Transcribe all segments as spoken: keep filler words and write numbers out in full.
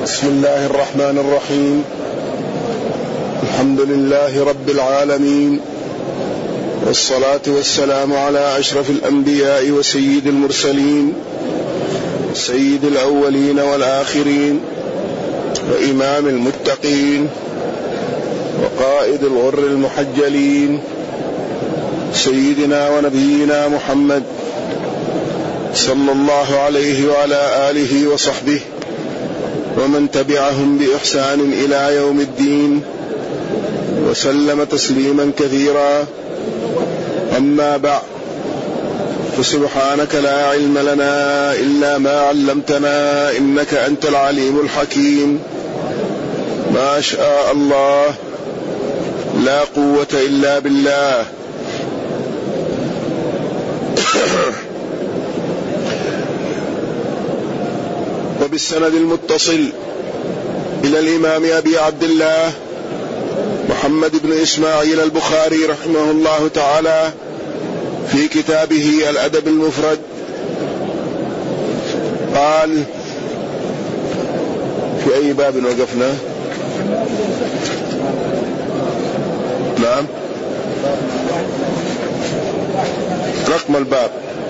بسم الله الرحمن الرحيم. الحمد لله رب العالمين، والصلاة والسلام على أشرف الأنبياء وسيد المرسلين، سيد الأولين والآخرين، وإمام المتقين، وقائد الغر المحجلين، سيدنا ونبينا محمد صلى الله عليه وعلى آله وصحبه ومن تبعهم بإحسان إلى يوم الدين، وسلم تسليما كثيرا. أما بعد، فسبحانك لا علم لنا إلا ما علمتنا إنك أنت العليم الحكيم. ما شاء الله، لا قوة إلا بالله. وبالسند المتصل إلى الإمام أبي عبد الله محمد بن إسماعيل البخاري رحمه الله تعالى في كتابه الأدب المفرد قال: في أي باب وقفنا؟ نعم، رقم الباب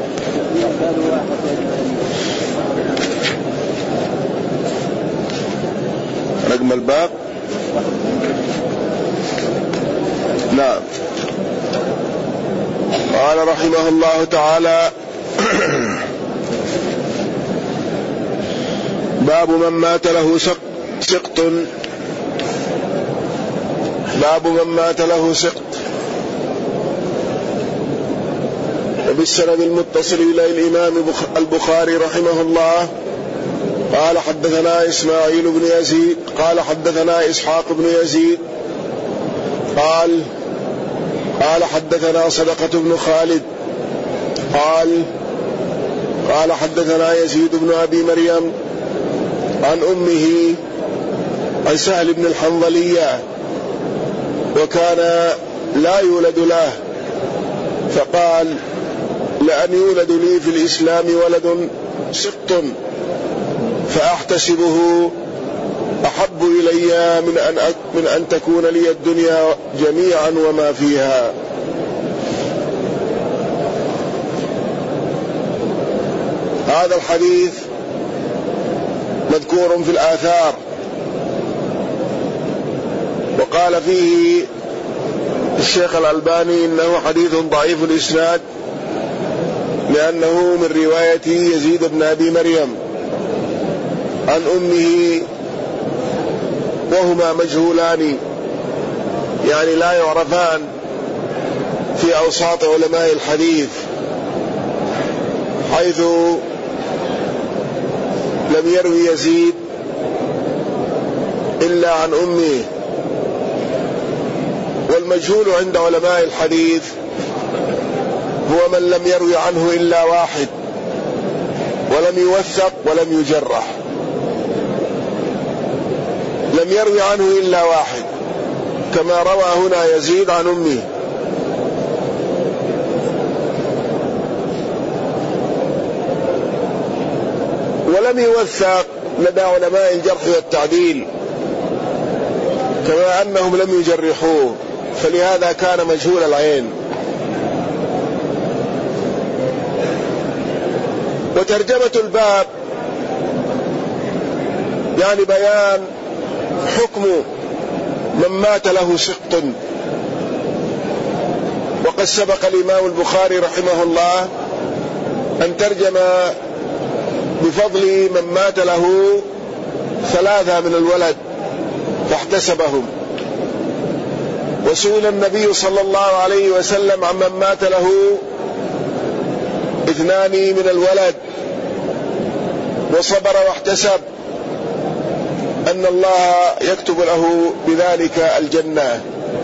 رقم الباب نعم. قال رحمه الله تعالى: باب من مات له سقط. باب من مات له سقط. وبالسند المتصل إلى الإمام البخاري رحمه الله قال: حدثنا إسماعيل بن يزيد قال حدثنا إسحاق بن يزيد قال قال حدثنا صدقة بن خالد قال قال حدثنا يزيد بن أبي مريم عن أمه عن سهل بن الحنظلية، وكان لا يولد له، فقال: لأن يولد لي في الإسلام ولد سقط فأحتسبه أحب إلي من أن, من أن تكون لي الدنيا جميعا وما فيها. هذا الحديث مذكور في الآثار، وقال فيه الشيخ الألباني إنه حديث ضعيف الإسناد، لأنه من رواية يزيد بن أبي مريم عن أمه، وهما مجهولان، يعني لا يعرفان في أوساط علماء الحديث، حيث لم يروي يزيد إلا عن أمه. والمجهول عند علماء الحديث هو من لم يروي عنه إلا واحد، ولم يوثق ولم يجرح. لم يروي عنه إلا واحد، كما روى هنا يزيد عن أمه. ولم يوثق لدى علماء الجرح والتعديل، كما أنهم لم يجرحوه، فلهذا كان مجهول العين. وترجمة الباب يعني بيان حكم من مات له سقط. وقد سبق الإمام البخاري رحمه الله أن ترجم بفضل من مات له ثلاثة من الولد فاحتسبهم. وسئل النبي صلى الله عليه وسلم عن من مات له اثنان من الولد وصبر واحتسب، أن الله يكتب له بذلك الجنة.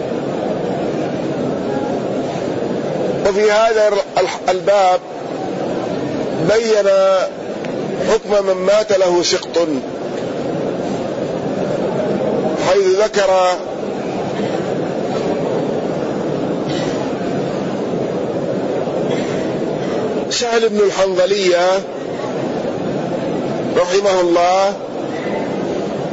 وفي هذا الباب بين حكم من مات له سقط، حيث ذكر سهل بن الحنظلية رحمه الله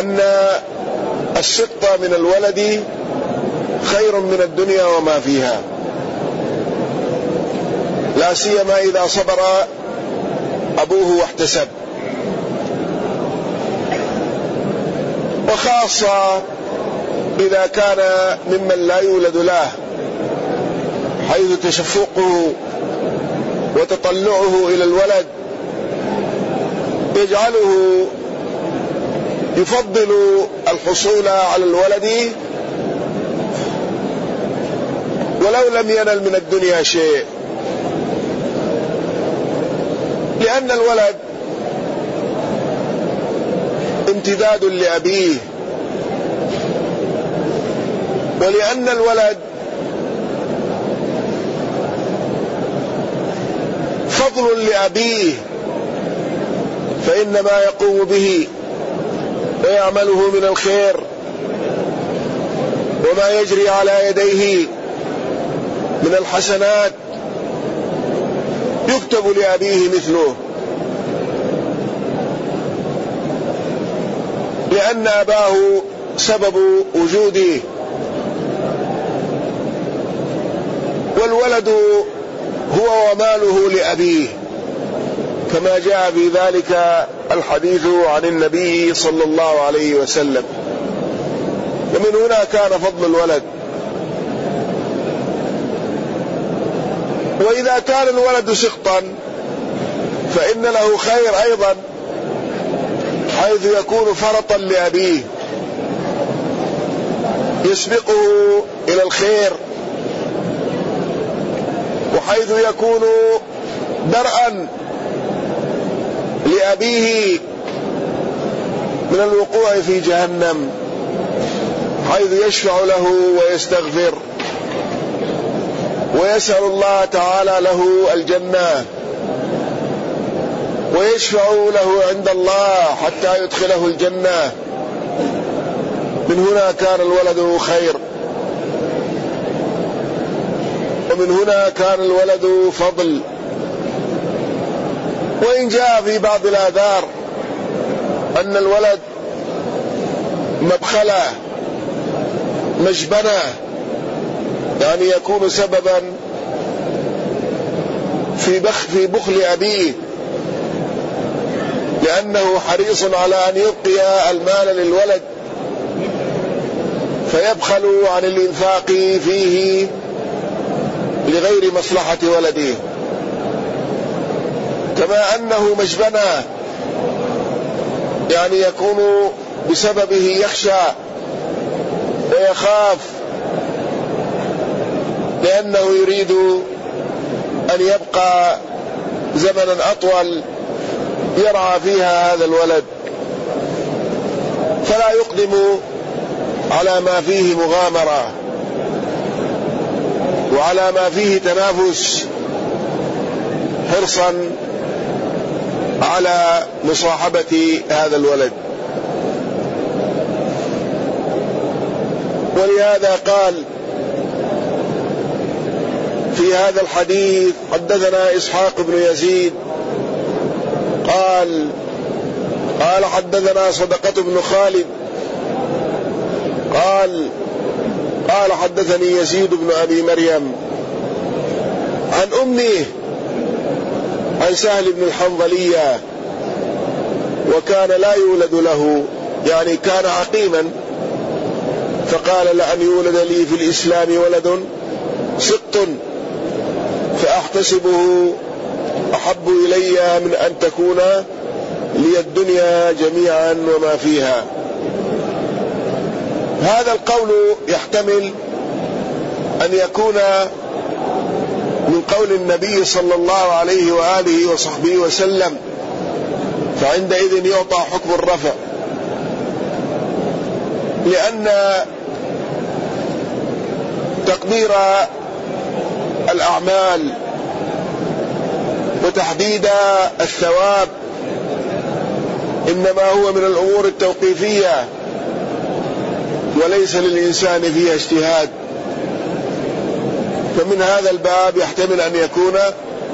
أن السقط من الولد خير من الدنيا وما فيها، لا سيما إذا صبر أبوه واحتسب، وخاصة إذا كان ممن لا يولد له، حيث تشفقه وتطلعه إلى الولد يجعله يفضل الحصول على الولد ولو لم ينل من الدنيا شيء، لأن الولد امتداد لأبيه، ولأن الولد فضل لأبيه، فإن ما يقوم به ويعمله من الخير وما يجري على يديه من الحسنات يكتب لأبيه مثله، لأن أباه سبب وجوده، والولد هو وماله لأبيه، كما جاء في ذلك الحديث عن النبي صلى الله عليه وسلم. ومن هنا كان فضل الولد. وإذا كان الولد سقطا فإن له خير أيضا، حيث يكون فرطا لأبيه يسبقه إلى الخير، وحيث يكون درءا لأبيه من الوقوع في جهنم، حيث يشفع له ويستغفر ويسأل الله تعالى له الجنة، ويشفع له عند الله حتى يدخله الجنة. من هنا كان الولد خير، ومن هنا كان الولد فضل. وإن جاء في بعض الآثار أن الولد مبخلة مجبنة، يعني يكون سببا في بخ في بخل أبيه، لأنه حريص على أن يبقي المال للولد فيبخل عن الإنفاق فيه لغير مصلحة ولده، كما أنه مجبنة، يعني يكون بسببه يخشى ويخاف، لأنه يريد أن يبقى زمنا أطول يرعى فيها هذا الولد، فلا يقدم على ما فيه مغامرة وعلى ما فيه تنافس، حرصا على مصاحبة هذا الولد. ولهذا قال في هذا الحديث: حدثنا إسحاق بن يزيد قال قال حدثنا صدقة بن خالد قال قال حدثني يزيد بن أبي مريم عن أمه عن سهل بن الحنظلية، وكان لا يولد له، يعني كان عقيما، فقال: لأن يولد لي في الإسلام ولد سقط فأحتسبه أحب إلي من أن تكون لي الدنيا جميعا وما فيها. هذا القول يحتمل أن يكون من قول النبي صلى الله عليه وآله وصحبه وسلم، فعندئذ يعطى حكم الرفع، لأن تقدير الأعمال وتحديد الثواب إنما هو من الأمور التوقيفية، وليس للإنسان فيها اجتهاد. فمن هذا الباب يحتمل أن يكون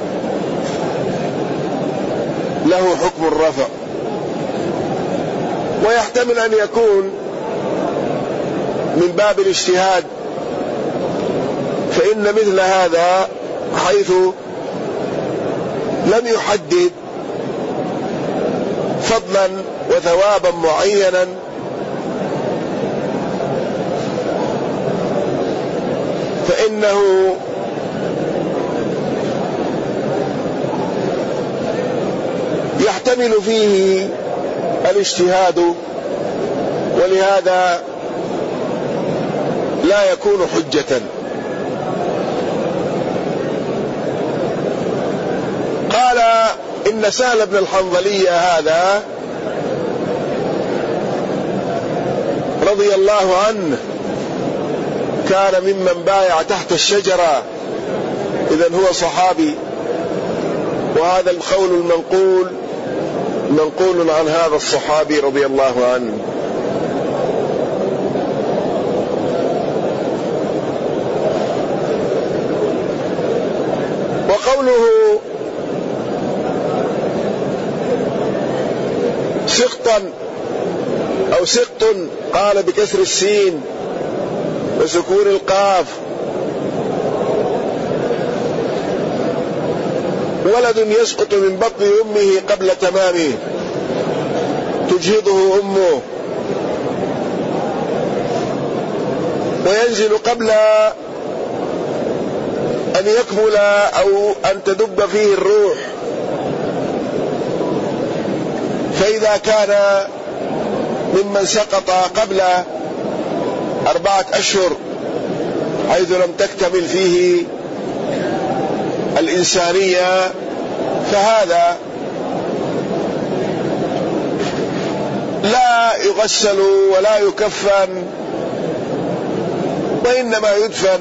له حكم الرفع. ويحتمل أن يكون من باب الاجتهاد، فإن مثل هذا حيث لم يحدد فضلا وثوابا معينا فإنه يحتمل فيه الاجتهاد، ولهذا لا يكون حجة. قال إن سهل بن الحنظلية هذا رضي الله عنه كان ممن بايع تحت الشجرة، إذن هو صحابي، وهذا القول المنقول منقول عن هذا الصحابي رضي الله عنه. وقوله سقطا أو سقط قال بكسر السين وسكون القاف، ولد يسقط من بطن أمه قبل تمامه تجهضه أمه، وينزل قبل أن يكمل أو أن تدب فيه الروح، فإذا كان ممن سقط قبل أربعة أشهر حيث لم تكتمل فيه الإنسانية، فهذا لا يغسل ولا يكفن، وإنما يدفن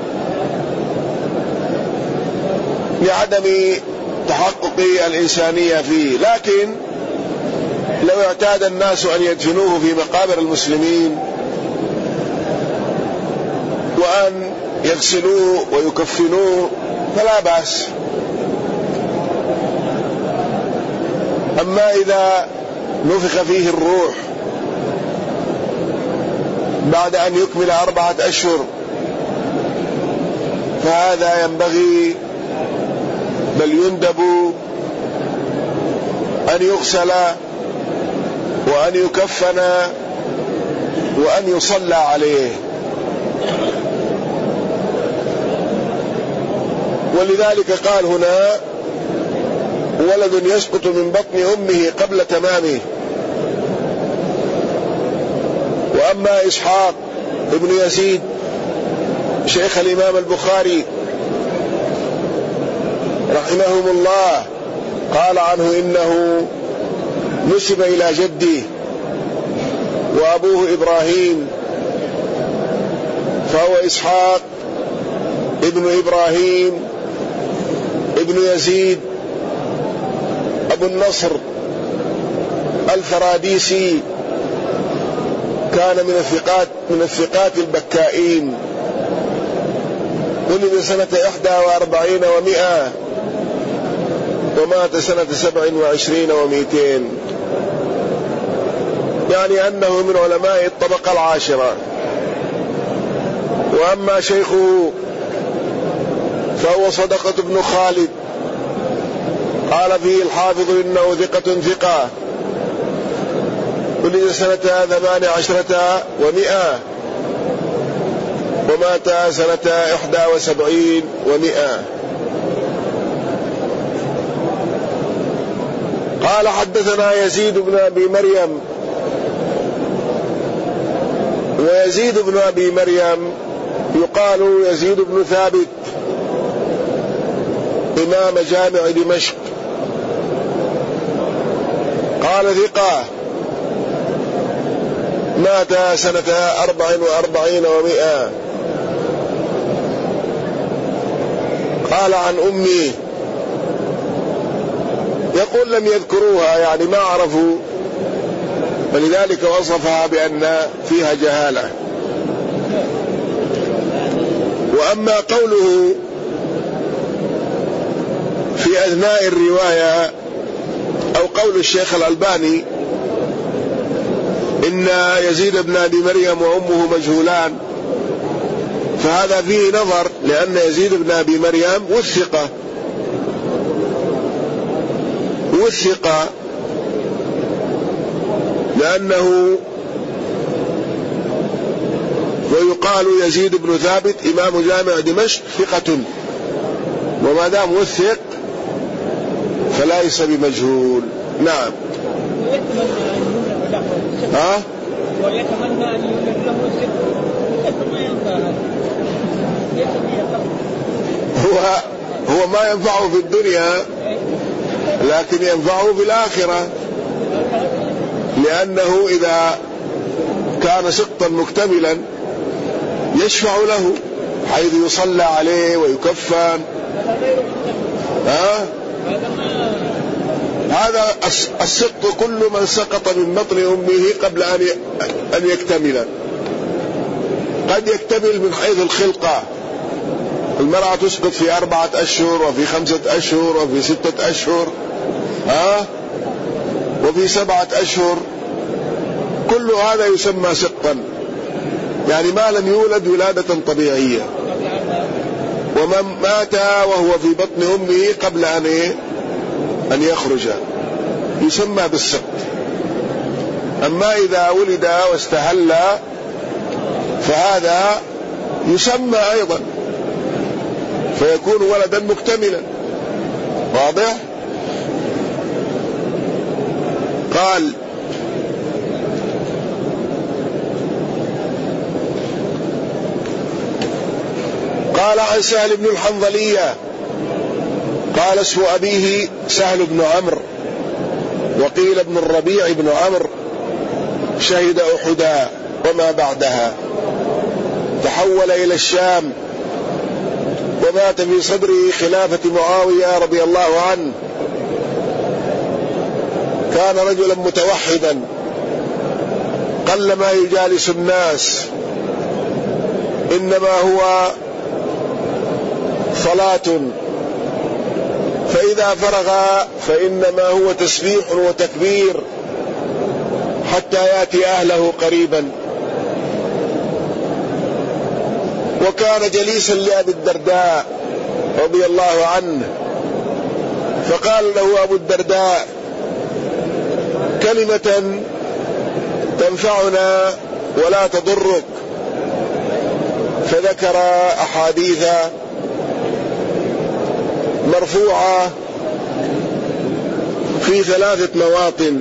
لعدم تحقق الإنسانية فيه. لكن لو اعتاد الناس أن يدفنوه في مقابر المسلمين وأن يغسلوه ويكفنوه فلا بأس. أما إذا نفخ فيه الروح بعد أن يكمل أربعة أشهر فهذا ينبغي بل يندب أن يغسل وأن يكفن وأن يصلى عليه. ولذلك قال هنا ولد يسقط من بطن أمه قبل تمامه. وأما إسحاق ابن يزيد شيخ الإمام البخاري رحمهم الله قال عنه إنه نسب إلى جده وأبوه إبراهيم، فهو إسحاق ابن إبراهيم ابن يزيد أبو النصر الفراديسي، كان من الثقات من الثقات البكائين، ولد سنة إحدى وأربعين ومئة ومات سنة سبع وعشرين ومئتين، يعني أنه من علماء الطبقة العاشرة. وأما شيخه فهو صدقة بن خالد، قال فيه الحافظ إنه ثقة ثقة، ولد سنة ثمان عشرة ومئة ومات سنة إحدى وسبعين ومئة. قال حدثنا يزيد بن أبي مريم، ويزيد بن أبي مريم يقال يزيد بن ثابت إمام جامع دمشق، قال ثقة، مات سنة أربع وأربعين ومئة. قال عن أمي، يقول لم يذكروها يعني ما عرفوا، ولذلك وصفها بأن فيها جهالة. وأما قوله في أثناء الرواية أو قول الشيخ الألباني إن يزيد بن أبي مريم وأمه مجهولان، فهذا فيه نظر، لأن يزيد بن أبي مريم وثق وثق لأنه، ويقال يزيد بن ثابت إمام جامع دمشق ثقة، وما دام وثق فليس بمجهول. نعم. ها؟ ويتمنى أن يولد له السر، ما ينفع هو هو ما ينفعه في الدنيا، لكن ينفعه في الآخرة، لأنه إذا كان سقطا مكتملا يشفع له حيث يصلى عليه ويكفن. ها؟ هذا السقط كل من سقط من بطن أمه قبل أن يكتمل. قد يكتمل من حيث الخلقة، المرأة تسقط في أربعة أشهر وفي خمسة أشهر وفي ستة أشهر، ها؟ وفي سبعة أشهر، كل هذا يسمى سقطا، يعني ما لم يولد ولادة طبيعية. ومن مات وهو في بطن أمه قبل أن أن يخرج يسمى بالسقط. أما إذا ولد واستهل فهذا يسمى أيضا، فيكون ولدا مكتملا. واضح؟ قال: قال عن سهل بن الحنظلية قال: اسم أبيه سهل بن عمرو، وقيل ابن الربيع بن عمرو، شهد أحدا وما بعدها، تحول إلى الشام، ومات في صدره خلافة معاوية رضي الله عنه. كان رجلا متوحدا قلما يجالس الناس، إنما هو صلاة، فإذا فرغ فإنما هو تسبيح وتكبير حتى يأتي أهله قريبا. وكان جليسا لأبي الدرداء رضي الله عنه، فقال له أبو الدرداء: كلمة تنفعنا ولا تضرك، فذكر أحاديث مرفوعة في ثلاثة مواطن.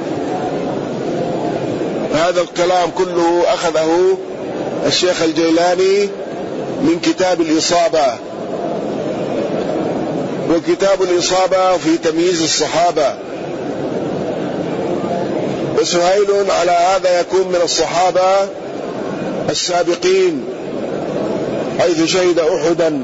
هذا الكلام كله أخذه الشيخ الجيلاني من كتاب الإصابة، وكتاب الإصابة في تمييز الصحابة. وسهيل على هذا يكون من الصحابة السابقين حيث شهد أحدا.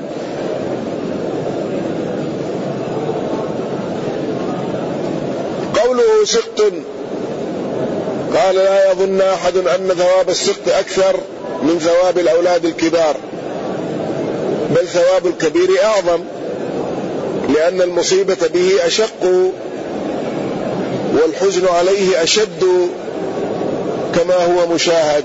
قوله سقط، قال: لا يظن أحد أن ثواب السقط أكثر من ثواب الأولاد الكبار، بل ثواب الكبير أعظم، لأن المصيبة به أشق والحزن عليه أشد، كما هو مشاهد،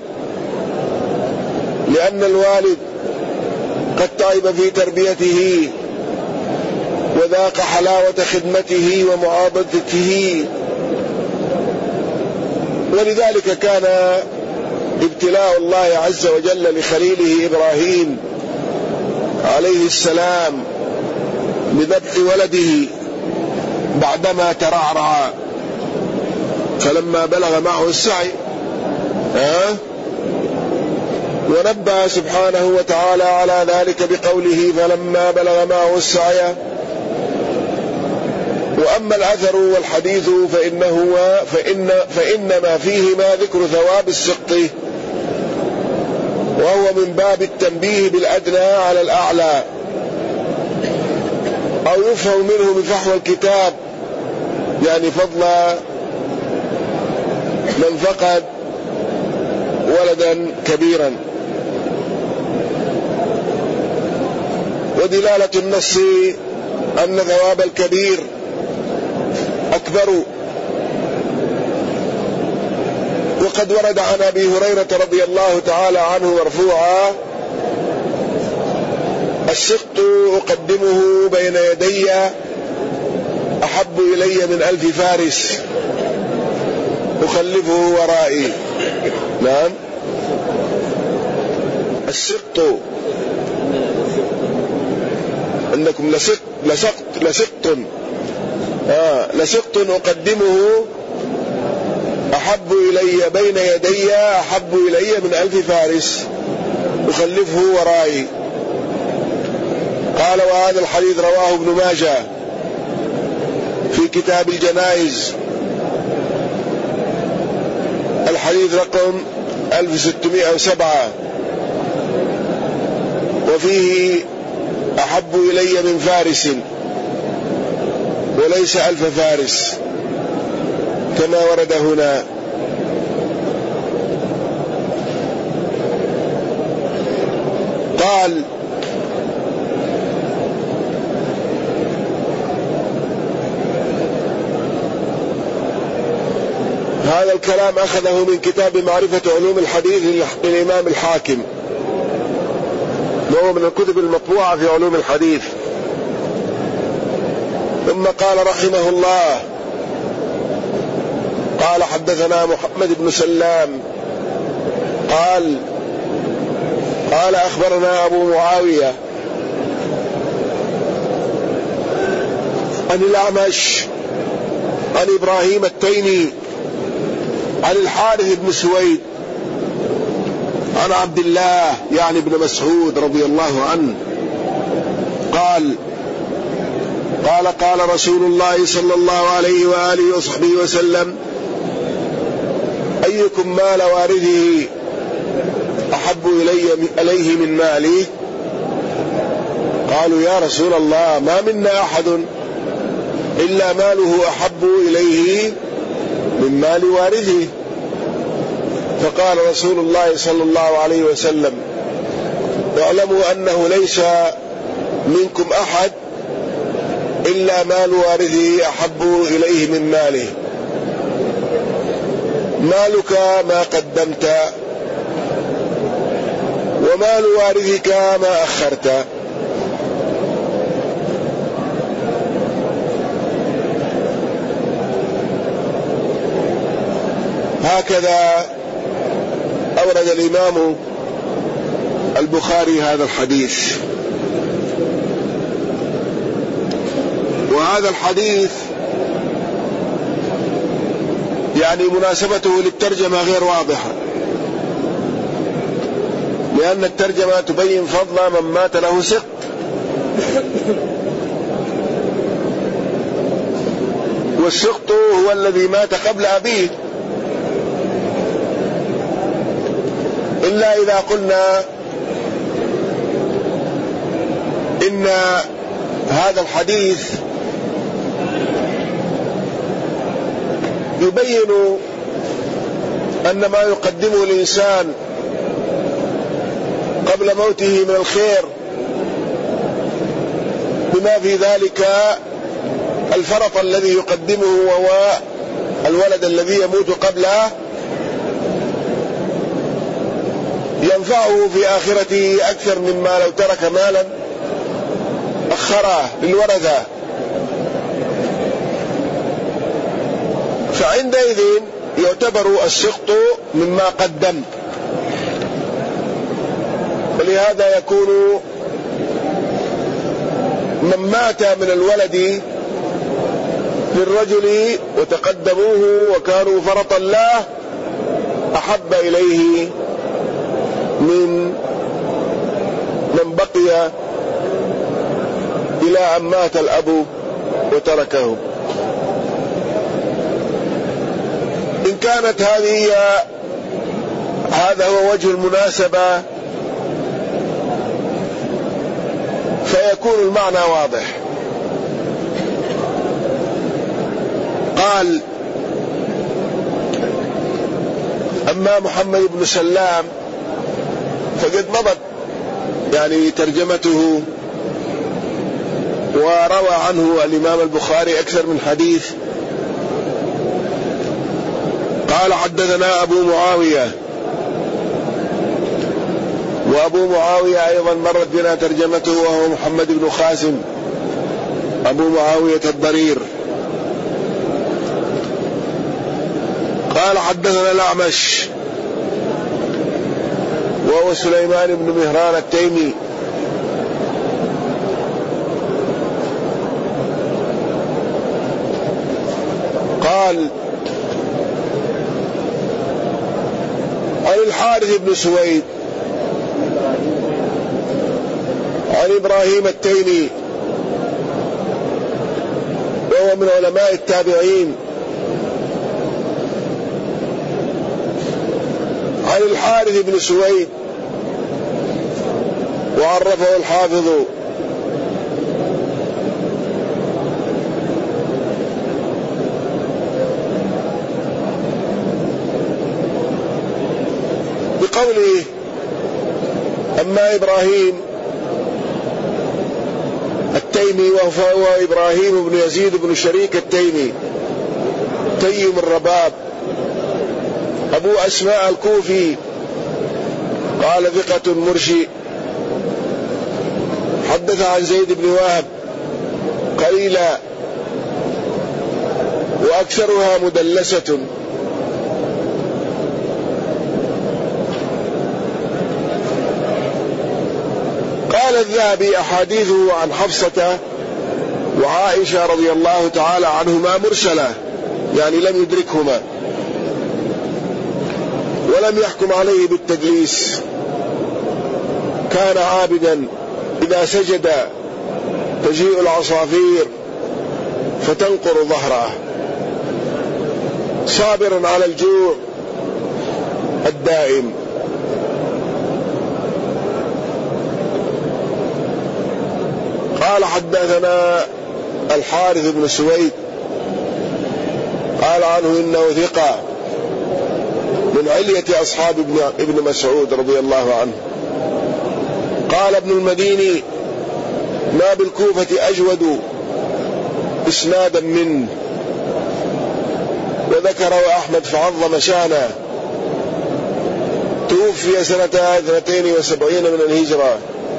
لأن الوالد قد تعب في تربيته وذاق حلاوة خدمته ومعاضدته، ولذلك كان ابتلاء الله عز وجل لخليله إبراهيم عليه السلام بذبح ولده بعدما ترعرع، فلما بلغ معه السعي ها ونبه سبحانه وتعالى على ذلك بقوله: فلما بلغ معه السعي. وأما الأثر والحديث فإنه فإن فإنما فيهما ذكر ثواب السقط، وهو من باب التنبيه بالأدنى على الأعلى، أو يفهم منه بفحوى الكتاب، يعني فضل من فقد ولدا كبيرا. ودلالة النص أن ثواب الكبير أكبر. وقد ورد عن أبي هريرة رضي الله تعالى عنه مرفوعا: السقط أقدمه بين يدي أحب إلي من ألف فارس أخلفه ورائي. نعم، السقط عندكم لسقط لسقط لسقط آه لسقط أقدمه أحب إلي بين يدي أحب إلي من ألف فارس أخلفه ورائي. قال: وهذا الحديث رواه ابن ماجه في كتاب الجنائز، الحديث رقم ألف وستمائة وسبعة، وفيه أحب إلي من فارس وليس ألف فارس كما ورد هنا. قال: هذا الكلام أخذه من كتاب معرفة علوم الحديث للإمام الحاكم، وهو من الكتب المطبوعة في علوم الحديث. ثم قال رحمه الله: قال: حدثنا محمد بن سلام قال قال أخبرنا أبو معاوية عن الأعمش عن إبراهيم التيمي عن الحارث بن سويد عن عبد الله يعني ابن مسعود رضي الله عنه قال: قال قال رسول الله صلى الله عليه وآله وصحبه وسلم: أيكم مال وارثه أحب إلي إليه من مالي؟ قالوا: يا رسول الله، ما منا أحد إلا ماله أحب إليه من مال وارثه. فقال رسول الله صلى الله عليه وسلم: واعلموا أنه ليس منكم أحد إلا مال وارثه أحب إليه من ماله. مالك ما قدمت، ومال وارثك ما أخرت. هكذا أورد الإمام البخاري هذا الحديث. وهذا الحديث يعني مناسبته للترجمة غير واضحة، لأن الترجمة تبين فضل من مات له سقط، والسقط هو الذي مات قبل أبيه، إلا إذا قلنا إن هذا الحديث يبين أن ما يقدمه الإنسان قبل موته من الخير، بما في ذلك الفرط الذي يقدمه وهو الولد الذي يموت قبله، ينفعه في آخرته أكثر مما لو ترك مالا أخره للورثة. فعندئذ يعتبر السقط مما قدم، ولهذا يكون من مات من الولد للرجل وتقدموه وكانوا فرطا له أحب إليه من من بقي إلى أن مات الأب وتركه. إن كانت هذه هذا هو وجه المناسبة فيكون المعنى واضح. قال: أما محمد بن سلام فقد مضت يعني ترجمته، وروى عنه الإمام البخاري أكثر من حديث. قال حدثنا أبو معاوية، وأبو معاوية أيضا مرت بنا ترجمته، وهو محمد بن خازم أبو معاوية الضرير. قال حدثنا الأعمش وهو سليمان بن مهران التيمي قال عن الحارث بن سويد عن إبراهيم التيمي وهو من علماء التابعين عن الحارث بن سويد، وعرفه الحافظ بقوله: أما إبراهيم التيمي وهو إبراهيم بن يزيد بن شريك التيمي تيم الرباب أبو أسماء الكوفي، قال ثقة مرشي، حدث عن زيد بن وهب قليلا وأكثرها مدلسة. قال الذهبي: أحاديثه عن حفصة وعائشة رضي الله تعالى عنهما مرسلة، يعني لم يدركهما، ولم يحكم عليه بالتدليس. كان عابدا إذا سجد تجيء العصافير فتنقر ظهره، صابرا على الجوع الدائم. قال حدثنا الحارث بن سويد قال عنه إنه ثقة من علية أصحاب ابن مسعود رضي الله عنه. قال ابن المديني: ما بالكوفة أجود إسنادا منه. وذكره أحمد فعظم شانه، توفي سنة اثنتين وسبعين من الهجرة.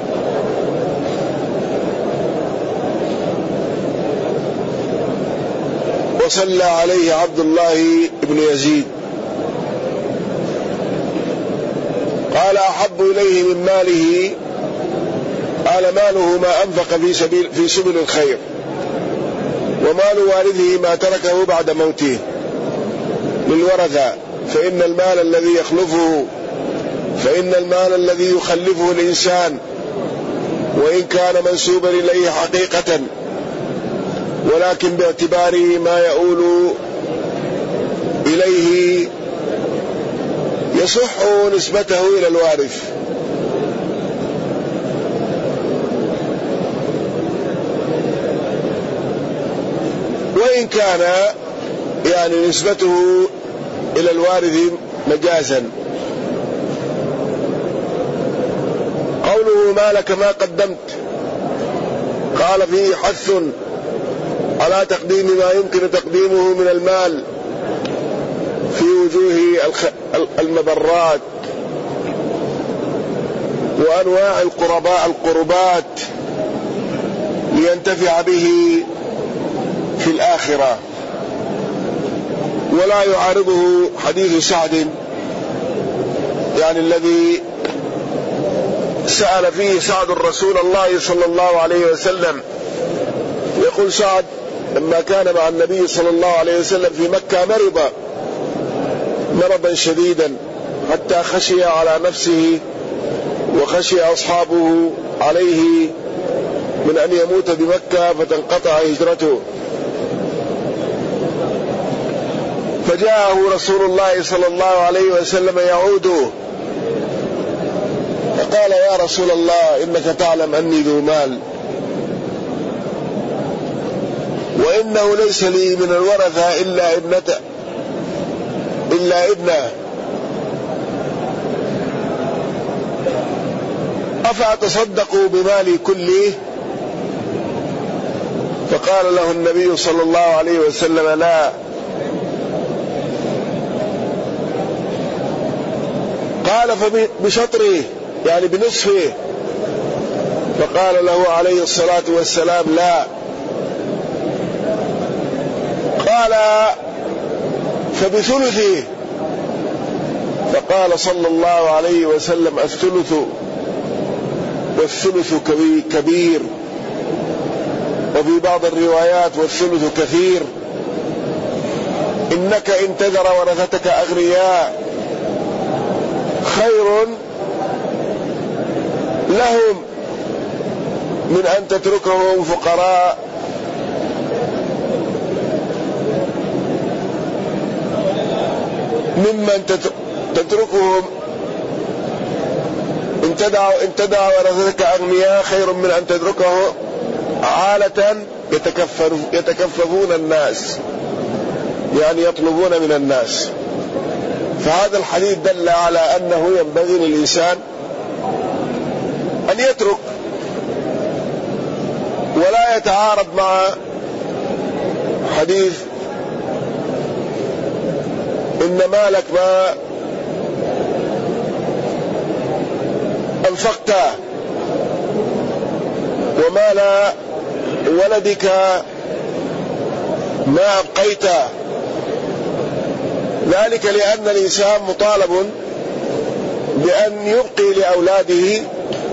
وصلى عليه عبد الله بن يزيد. قال: أحب إليه من ماله، قال: ماله ما أنفق في سبيل في سبل الخير، ومال والده ما تركه بعد موته للورثة، فإن المال الذي يخلفه فإن المال الذي يخلفه الإنسان وإن كان منسوبا إليه حقيقة، ولكن باعتباره ما يؤول إليه يصح نسبته إلى الوارث. وإن كان يعني نسبته إلى الوارث مجازا. قوله: ما لك ما قدمت، قال: فيه حث على تقديم ما يمكن تقديمه من المال في وجوه المبرات وأنواع القرباء القربات لينتفع به في الآخرة. ولا يعارضه حديث سعد، يعني الذي سأل فيه سعد رسول الله صلى الله عليه وسلم. يقول سعد: لما كان مع النبي صلى الله عليه وسلم في مكة مرض مرضا شديدا حتى خشي على نفسه وخشي أصحابه عليه من أن يموت بمكة فتنقطع هجرته، فجاءه رسول الله صلى الله عليه وسلم يعوده، فقال: يا رسول الله، إنك تعلم أني ذو مال، وإنه ليس لي من الورثة إلا ابنته إلا ابنه، أفأتصدق بمالي كله؟ فقال له النبي صلى الله عليه وسلم: لا، قال فبشطره يعني بنصفه. فقال له عليه الصلاة والسلام لا. قال فبثلثه. فقال صلى الله عليه وسلم الثلث والثلث كبير، وفي بعض الروايات والثلث كثير. إنك إن تذر ورثتك أغنياء خير لهم من أن تتركهم فقراء ممن تتركهم إن تدع إن تدع ورثتك أغنياء خير من أن تتركه عالة يتكففون الناس، يعني يطلبون من الناس. فهذا الحديث دل على أنه ينبغي للإنسان أن يترك ولا يتعارض مع حديث إن مالك ما أنفقته ومال ولدك ما أبقيته. ذلك لأن الإنسان مطالب بأن يبقي لأولاده،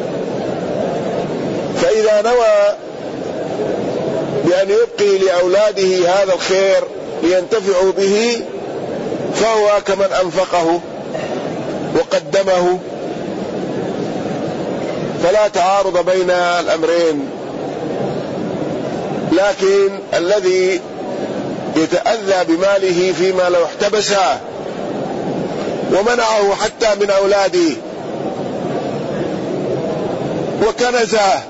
فإذا نوى بأن يبقي لأولاده هذا الخير لينتفعوا به فهو كمن أنفقه وقدمه، فلا تعارض بين الأمرين. لكن الذي يتأذى بماله فيما لو احتبسه ومنعه حتى من أولاده وكنزه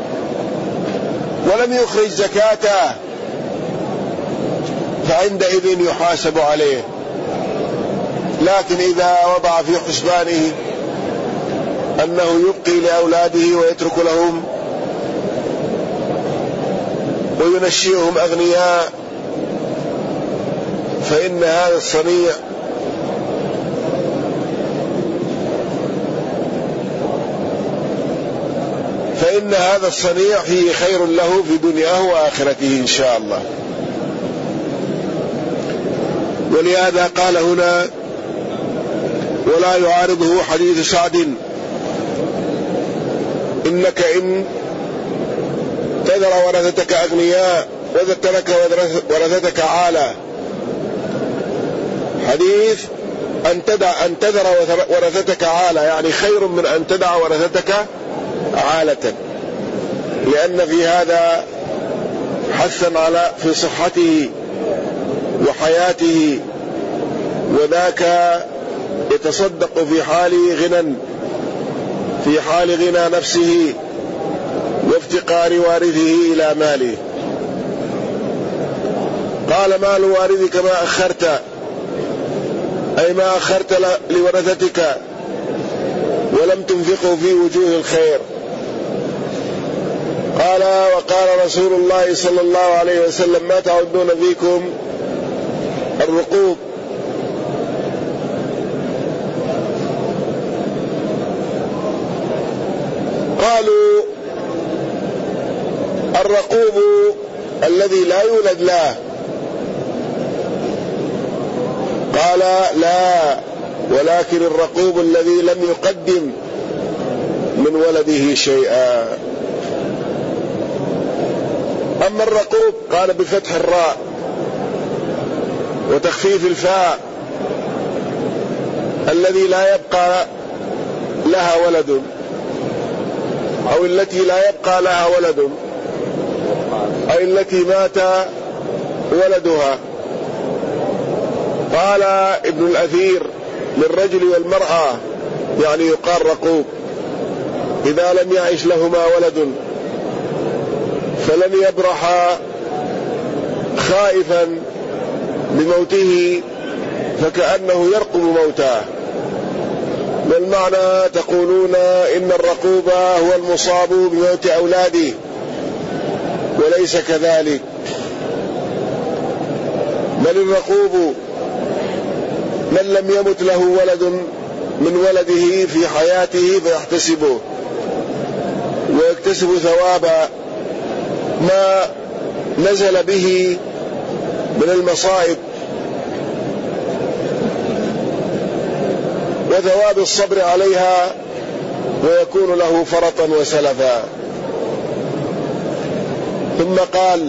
ولم يخرج زكاته فعندئذ يحاسب عليه. لكن إذا وضع في حسبانه أنه يبقي لأولاده ويترك لهم وينشئهم أغنياء فإن هذا الصنيع فإن هذا الصنيع فيه خير له في دنياه وآخرته إن شاء الله. ولهذا قال هنا ولا يعارضه حديث سعد إنك إن تذر ورثتك أغنياء وترك ورثتك عالة. حديث أن تدع أن تذر ورثتك عالة يعني خير من أن تدع ورثتك عالة، لأن في هذا حثا على في صحته وحياته، وذاك يتصدق في حال غنى في حال غنى نفسه وافتقار وارثه إلى ماله. قال مال وارثك ما أخرت، أي ما أخرت لورثتك ولم تنفقه في وجوه الخير. قال وقال رسول الله صلى الله عليه وسلم ما تعدون فيكم الرقوب. قالوا الرقوب الذي لا يولد له. قال لا، ولكن الرقوب الذي لم يقدم من ولده شيئا. أما الرقوب قال بفتح الراء وتخفيف الفاء الذي لا يبقى لها ولد أو التي لا يبقى لها ولد أي التي مات ولدها. قال ابن الأثير للرجل والمرأة يعني يقال رقوب إذا لم يعش لهما ولد فلن يبرح خائفا بموته فكأنه يرقب موتاه. والمعنى تقولون إن الرقوب هو المصاب بموت أولاده، وليس كذلك، بل الرقوب من لم يمت له ولد من ولده في حياته فيحتسبه ويكتسب ثواب ما نزل به من المصائب وثواب الصبر عليها، ويكون له فرطا وسلفا. ثم قال: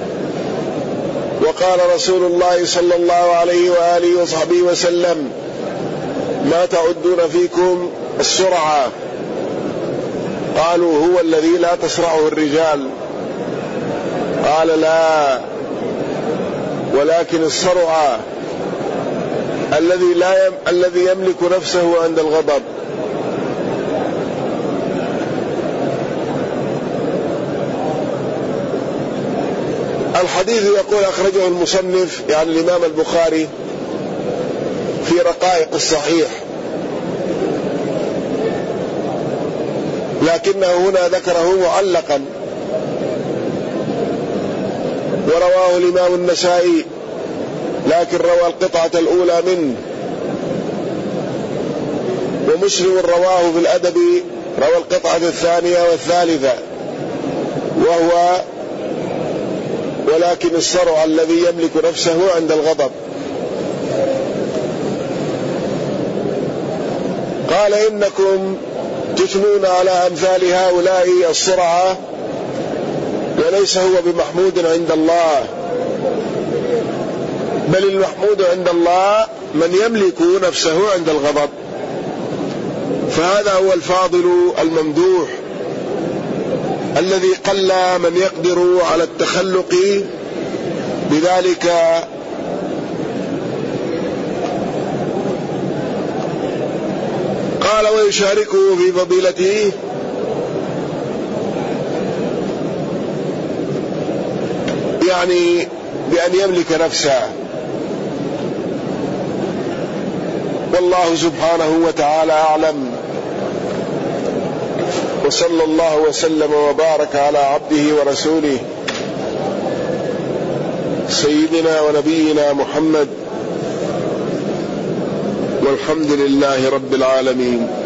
وقال رسول الله صلى الله عليه وآله وصحبه وسلم: ما تعدون فيكم السرعة؟ قالوا: هو الذي لا تسرعه الرجال. قال: لا، ولكن السرعة الذي لا يم... الذي يملك نفسه عند الغضب. الحديث يقول أخرجه المصنف يعني الإمام البخاري في رقائق الصحيح، لكنه هنا ذكره معلقا، ورواه الإمام النسائي لكن روى القطعة الأولى منه، ومسلم رواه في الأدب روى القطعة الثانية والثالثة، وهو ولكن الصرع الذي يملك نفسه عند الغضب. قال: إنكم تثنون على أمثال هؤلاء الصرعة وليس هو بمحمود عند الله، بل المحمود عند الله من يملك نفسه عند الغضب، فهذا هو الفاضل الممدوح الذي قل من يقدر على التخلق بذلك. قال: ويشاركه في فضيلته يعني بأن يملك نفسه. والله سبحانه وتعالى أعلم، وصلى الله وسلم وبارك على عبده ورسوله سيدنا ونبينا محمد، والحمد لله رب العالمين.